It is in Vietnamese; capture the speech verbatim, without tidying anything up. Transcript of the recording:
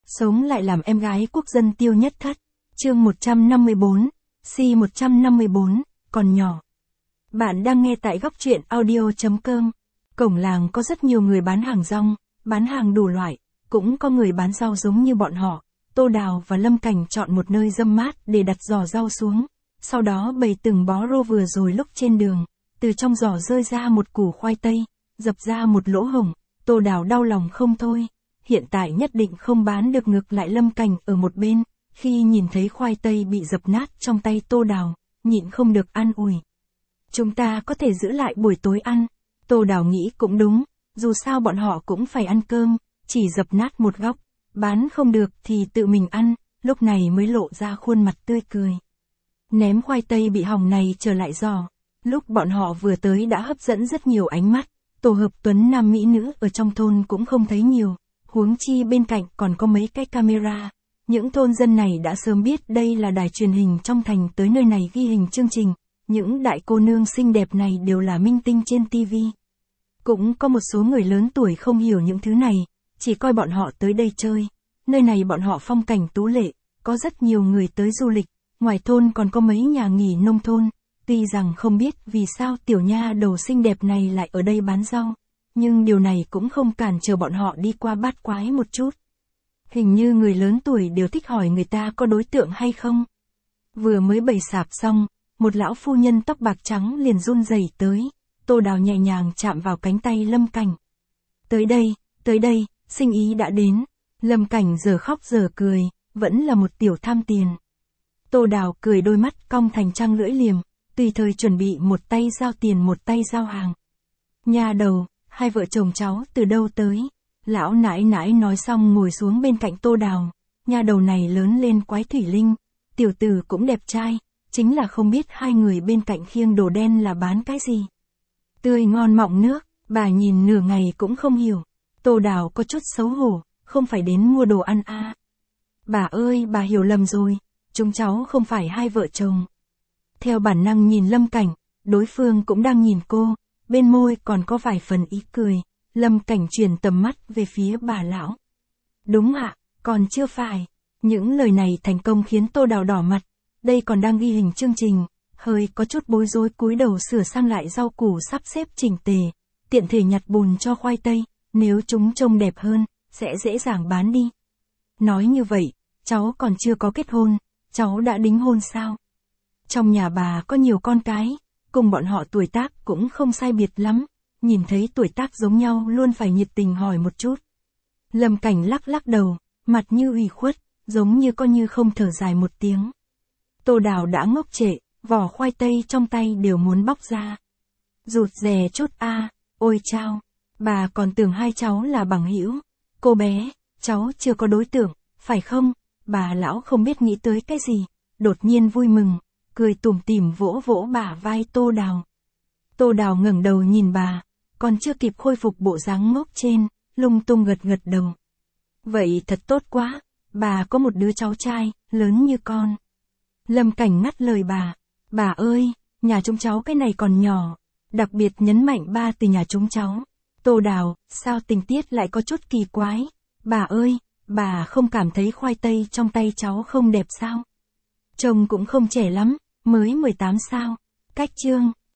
Sống lại làm em gái quốc dân Tiêu Nhất Thất. Chương một trăm năm mươi bốn, C một trăm năm mươi bốn, còn nhỏ. Bạn đang nghe tại góc truyện audio chấm com. Cổng làng có rất nhiều người bán hàng rong, bán hàng đủ loại, cũng có người bán rau giống như bọn họ. Tô Đào và Lâm Cảnh chọn một nơi râm mát để đặt giỏ rau xuống, sau đó bày từng bó rô vừa rồi lúc trên đường, từ trong giỏ rơi ra một củ khoai tây, dập ra một lỗ hổng. Tô Đào đau lòng không thôi, hiện tại nhất định không bán được, ngược lại Lâm Cảnh ở một bên, khi nhìn thấy khoai tây bị dập nát trong tay Tô Đào, nhịn không được an ủi. Chúng ta có thể giữ lại buổi tối ăn. Tô Đào nghĩ cũng đúng, dù sao bọn họ cũng phải ăn cơm, chỉ dập nát một góc, bán không được thì tự mình ăn, lúc này mới lộ ra khuôn mặt tươi cười. Ném khoai tây bị hỏng này trở lại giỏ, lúc bọn họ vừa tới đã hấp dẫn rất nhiều ánh mắt, tổ hợp tuấn nam mỹ nữ ở trong thôn cũng không thấy nhiều, huống chi bên cạnh còn có mấy cái camera. Những thôn dân này đã sớm biết đây là đài truyền hình trong thành, tới nơi này ghi hình chương trình, những đại cô nương xinh đẹp này đều là minh tinh trên ti vi. Cũng có một số người lớn tuổi không hiểu những thứ này, chỉ coi bọn họ tới đây chơi. Nơi này bọn họ phong cảnh tú lệ, có rất nhiều người tới du lịch, ngoài thôn còn có mấy nhà nghỉ nông thôn. Tuy rằng không biết vì sao tiểu nha đầu xinh đẹp này lại ở đây bán rau, nhưng điều này cũng không cản trở bọn họ đi qua bát quái một chút. Hình như người lớn tuổi đều thích hỏi người ta có đối tượng hay không. Vừa mới bày sạp xong, một lão phu nhân tóc bạc trắng liền run rẩy tới, Tô Đào nhẹ nhàng chạm vào cánh tay Lâm Cảnh. Tới đây, tới đây, sinh ý đã đến. Lâm Cảnh giờ khóc giờ cười, vẫn là một tiểu tham tiền. Tô Đào cười đôi mắt cong thành trăng lưỡi liềm, tùy thời chuẩn bị một tay giao tiền một tay giao hàng. Nha đầu, hai vợ chồng cháu từ đâu tới? Lão nãi nãi nói xong ngồi xuống bên cạnh Tô Đào. Nha đầu này lớn lên quái thủy linh, tiểu tử cũng đẹp trai, chính là không biết hai người bên cạnh khiêng đồ đen là bán cái gì. Tươi ngon mọng nước, bà nhìn nửa ngày cũng không hiểu. Tô Đào có chút xấu hổ, không phải đến mua đồ ăn à. Bà ơi, bà hiểu lầm rồi, chúng cháu không phải hai vợ chồng. Theo bản năng nhìn Lâm Cảnh, đối phương cũng đang nhìn cô, bên môi còn có vài phần ý cười. Lâm Cảnh chuyển tầm mắt về phía bà lão. Đúng ạ, còn chưa phải. Những lời này thành công khiến Tô Đào đỏ mặt, đây còn đang ghi hình chương trình, hơi có chút bối rối cúi đầu sửa sang lại rau củ sắp xếp chỉnh tề, tiện thể nhặt bùn cho khoai tây, nếu chúng trông đẹp hơn, sẽ dễ dàng bán đi. Nói như vậy, cháu còn chưa có kết hôn, cháu đã đính hôn sao? Trong nhà bà có nhiều con cái, cùng bọn họ tuổi tác cũng không sai biệt lắm, nhìn thấy tuổi tác giống nhau luôn phải nhiệt tình hỏi một chút. Lâm Cảnh lắc lắc đầu, mặt như ủy khuất, giống như coi như không thở dài một tiếng. Tô Đào đã ngốc trệ, vỏ khoai tây trong tay đều muốn bóc ra. Rụt rè chút a, à, ôi chao, bà còn tưởng hai cháu là bằng hữu. Cô bé, cháu chưa có đối tượng, phải không? Bà lão không biết nghĩ tới cái gì, đột nhiên vui mừng, cười tủm tỉm vỗ vỗ bả vai Tô Đào. Tô Đào ngẩng đầu nhìn bà, còn chưa kịp khôi phục bộ dáng ngốc trên, lung tung gật gật đầu. Vậy thật tốt quá, bà có một đứa cháu trai, lớn như con. Lâm Cảnh ngắt lời bà, bà ơi, nhà chúng cháu cái này còn nhỏ, đặc biệt nhấn mạnh ba từ nhà chúng cháu. Tô Đào, sao tình tiết lại có chút kỳ quái? Bà ơi, bà không cảm thấy khoai tây trong tay cháu không đẹp sao? Trông cũng không trẻ lắm, mới mười tám sao? Cách chương.